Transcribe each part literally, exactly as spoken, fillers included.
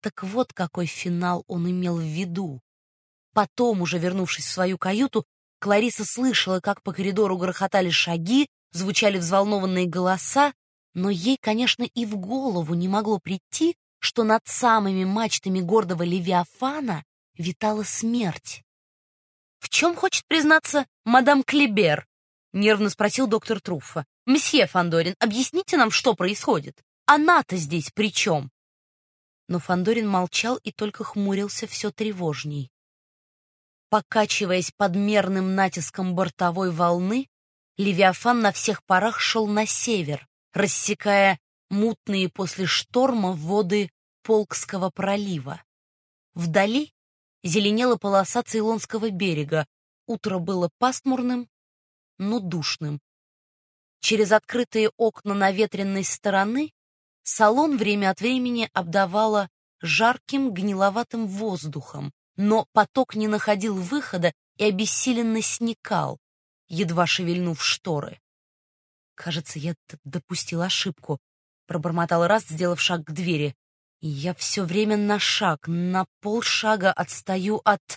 Так вот какой финал он имел в виду. Потом, уже вернувшись в свою каюту, Клариса слышала, как по коридору грохотали шаги, звучали взволнованные голоса, но ей, конечно, и в голову не могло прийти, что над самыми мачтами гордого Левиафана витала смерть. «В чем хочет признаться мадам Клибер?» — нервно спросил доктор Труффо. «Месье Фандорин, объясните нам, что происходит? Она-то здесь при чем?» Но Фандорин молчал и только хмурился все тревожней. Покачиваясь под мерным натиском бортовой волны, Левиафан на всех парах шел на север, рассекая мутные после шторма воды Полкского пролива. Вдали зеленела полоса Цейлонского берега. Утро было пасмурным, но душным. Через открытые окна наветренной стороны салон время от времени обдавало жарким гниловатым воздухом, но поток не находил выхода и обессиленно сникал, едва шевельнув шторы. «Кажется, я допустил ошибку», — пробормотал Раст, сделав шаг к двери. «И я все время на шаг, на полшага отстаю от...»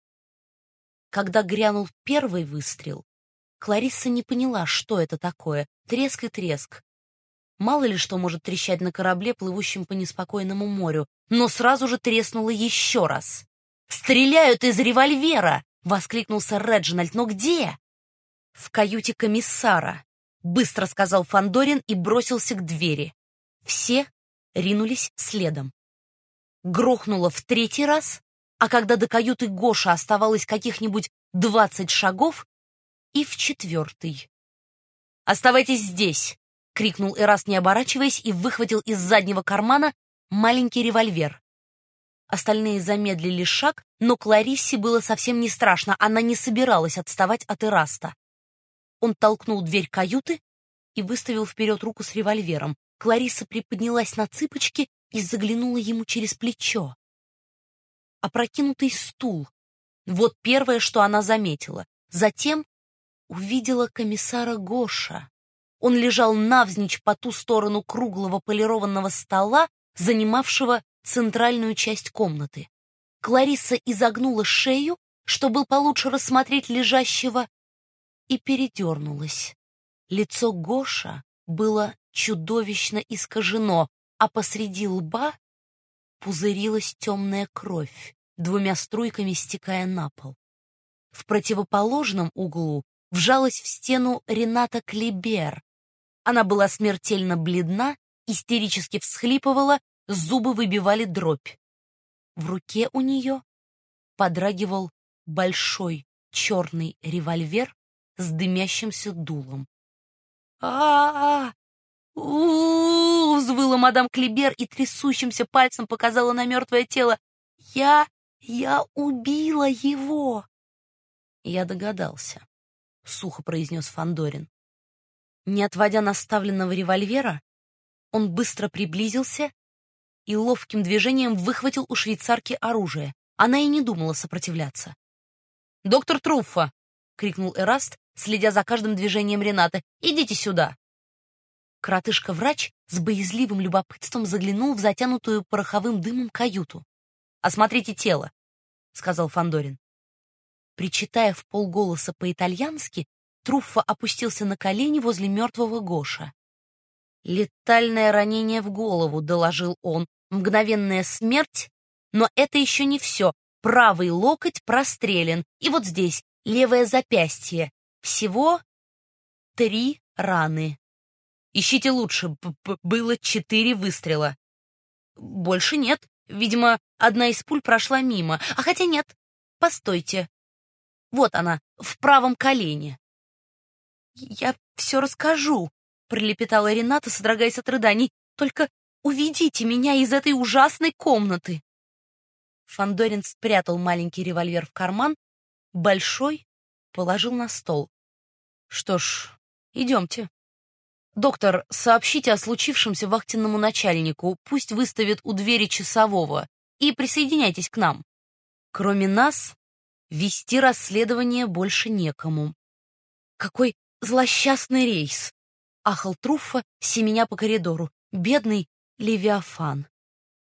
Когда грянул первый выстрел, Кларисса не поняла, что это такое. Треск и треск. Мало ли что может трещать на корабле, плывущем по неспокойному морю, но сразу же треснуло еще раз. «Стреляют из револьвера!» — воскликнул сэр Реджинальд. «Но где?» «В каюте комиссара», — быстро сказал Фандорин и бросился к двери. Все ринулись следом. Грохнуло в третий раз, а когда до каюты Гоша оставалось каких-нибудь двадцать шагов, и в четвертый. «Оставайтесь здесь!» — крикнул Эраст, не оборачиваясь, и выхватил из заднего кармана маленький револьвер. Остальные замедлили шаг, но Клариссе было совсем не страшно, она не собиралась отставать от Эраста. Он толкнул дверь каюты и выставил вперед руку с револьвером. Кларисса приподнялась на цыпочки и заглянула ему через плечо. Опрокинутый стул. Вот первое, что она заметила. Затем увидела комиссара Гоша. Он лежал навзничь по ту сторону круглого полированного стола, занимавшего центральную часть комнаты. Кларисса изогнула шею, чтобы получше рассмотреть лежащего, и передернулась. Лицо Гоша было чудовищно искажено, а посреди лба пузырилась темная кровь, двумя струйками стекая на пол. В противоположном углу вжалась в стену Рената Клибер. Она была смертельно бледна, истерически всхлипывала, зубы выбивали дробь. В руке у нее подрагивал большой черный револьвер с дымящимся дулом. а а у взвыла мадам Клибер и трясущимся пальцем показала на мертвое тело. «Я... я убила его!» «Я догадался», — сухо произнес Фандорин. Не отводя наставленного револьвера, он быстро приблизился и ловким движением выхватил у швейцарки оружие. Она и не думала сопротивляться. «Доктор Труффо!» — крикнул Эраст, следя за каждым движением Ренаты. «Идите сюда!» Коротышка-врач с боязливым любопытством заглянул в затянутую пороховым дымом каюту. «Осмотрите тело», — сказал Фандорин. Причитая в полголоса по-итальянски, Труффо опустился на колени возле мертвого Гоша. «Летальное ранение в голову», — доложил он. «Мгновенная смерть, но это еще не все. Правый локоть прострелен, и вот здесь левое запястье. Всего три раны. Ищите лучше, Б -б было четыре выстрела». «Больше нет. Видимо, одна из пуль прошла мимо. А хотя нет. Постойте. Вот она, в правом колене». «Я все расскажу», — пролепетала Рената, содрогаясь от рыданий. «Только уведите меня из этой ужасной комнаты». Фандорин спрятал маленький револьвер в карман, большой положил на стол. «Что ж, идемте. Доктор, сообщите о случившемся вахтенному начальнику, пусть выставит у двери часового, и присоединяйтесь к нам. Кроме нас, вести расследование больше некому». «Какой злосчастный рейс!» — ахал Труффо, семеня по коридору. «Бедный Левиафан!»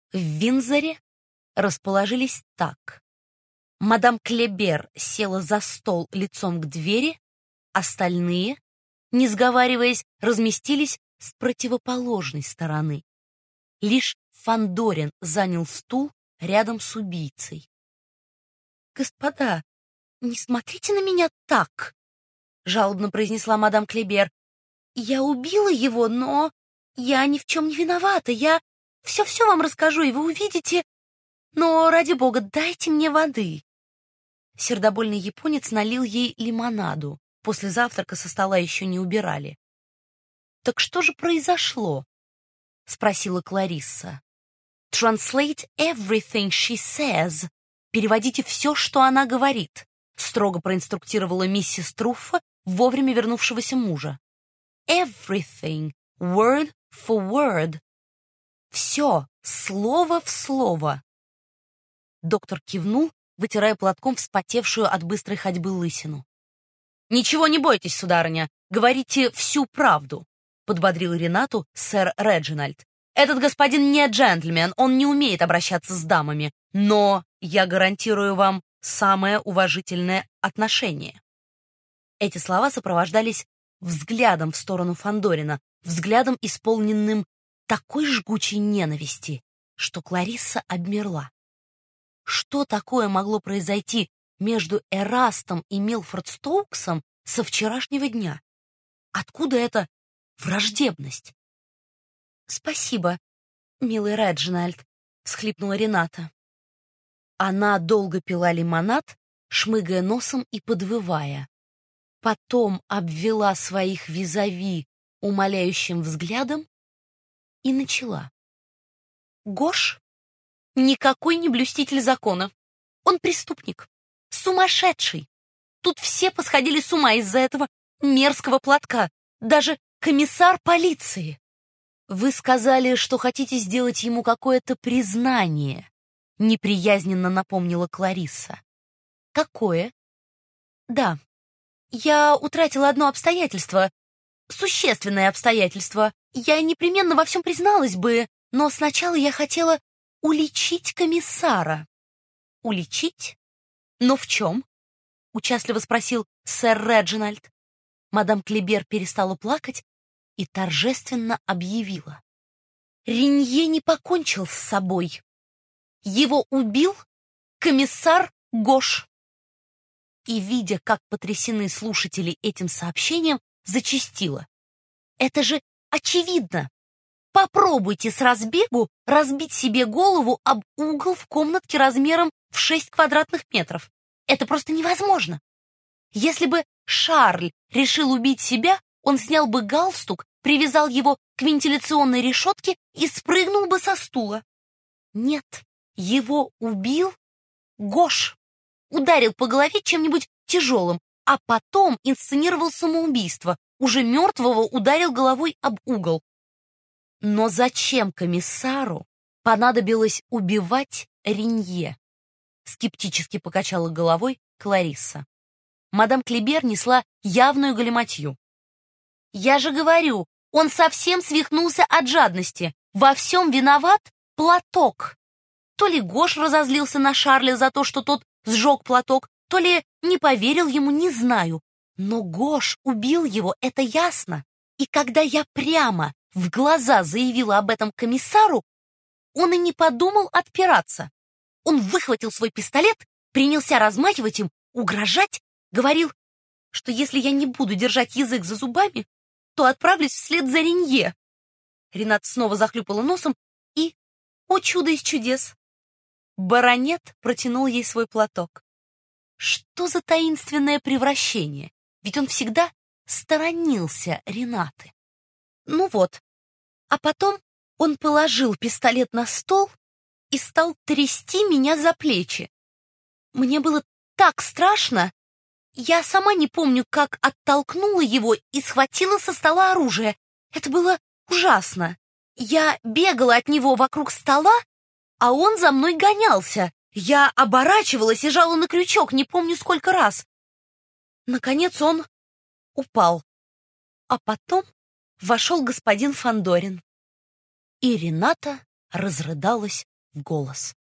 в Виндзоре расположились так. Мадам Клебер села за стол лицом к двери, остальные, не сговариваясь, разместились с противоположной стороны. Лишь Фандорин занял стул рядом с убийцей. «Господа, не смотрите на меня так!» — жалобно произнесла мадам Клебер. «Я убила его, но я ни в чем не виновата. Я все-все вам расскажу, и вы увидите. Но, ради бога, дайте мне воды». Сердобольный японец налил ей лимонаду. После завтрака со стола еще не убирали. «Так что же произошло?» — спросила Кларисса. «Translate everything she says». «Переводите все, что она говорит», — строго проинструктировала миссис Труффа вовремя вернувшегося мужа. «Everything, word for word». «Все, слово в слово». Доктор кивнул, вытирая платком вспотевшую от быстрой ходьбы лысину. «Ничего не бойтесь, сударыня, говорите всю правду», — подбодрил Ренату сэр Реджинальд. «Этот господин не джентльмен, он не умеет обращаться с дамами, но я гарантирую вам самое уважительное отношение». Эти слова сопровождались взглядом в сторону Фандорина, взглядом, исполненным такой жгучей ненависти, что Кларисса обмерла. Что такое могло произойти между Эрастом и Милфорд Стоуксом со вчерашнего дня? Откуда эта враждебность? «Спасибо, милый Реджинальд», — всхлипнула Рената. Она долго пила лимонад, шмыгая носом и подвывая. Потом обвела своих визави умоляющим взглядом и начала. «Гош никакой не блюститель закона. Он преступник, сумасшедший. Тут все посходили с ума из-за этого мерзкого платка, даже комиссар полиции. Вы сказали, что хотите сделать ему какое-то признание», — неприязненно напомнила Кларисса. «Какое?» «Да, я утратила одно обстоятельство, существенное обстоятельство. Я непременно во всем призналась бы, но сначала я хотела уличить комиссара». «Уличить? Но в чем?» — участливо спросил сэр Реджинальд. Мадам Клебер перестала плакать и торжественно объявила. «Ренье не покончил с собой. Его убил комиссар Гош». И, видя, как потрясены слушатели этим сообщением, зачастила. «Это же очевидно! Попробуйте с разбегу разбить себе голову об угол в комнатке размером в шесть квадратных метров. Это просто невозможно. Если бы Шарль решил убить себя, он снял бы галстук, привязал его к вентиляционной решетке и спрыгнул бы со стула. Нет, его убил Гош. Ударил по голове чем-нибудь тяжелым, а потом инсценировал самоубийство, уже мертвого ударил головой об угол. Но зачем комиссару понадобилось убивать Ренье? Скептически покачала головой Кларисса. Мадам Клебер несла явную галиматью. «Я же говорю, он совсем свихнулся от жадности. Во всем виноват платок. То ли Гош разозлился на Шарля за то, что тот сжег платок, то ли не поверил ему, не знаю. Но Гош убил его, это ясно. И когда я прямо в глаза заявила об этом комиссару, он и не подумал отпираться. Он выхватил свой пистолет, принялся размахивать им, угрожать, говорил, что если я не буду держать язык за зубами, то отправлюсь вслед за Ренье». Ренат снова захлюпала носом и, о чудо из чудес, баронет протянул ей свой платок. Что за таинственное превращение? Ведь он всегда сторонился Ренаты. Ну вот, а потом он положил пистолет на стол и стал трясти меня за плечи. Мне было так страшно. Я сама не помню, как оттолкнула его и схватила со стола оружие. Это было ужасно. Я бегала от него вокруг стола, а он за мной гонялся. Я оборачивалась и жала на крючок, не помню сколько раз. Наконец он упал. А потом вошел господин Фандорин. И Рената разрыдалась в голос.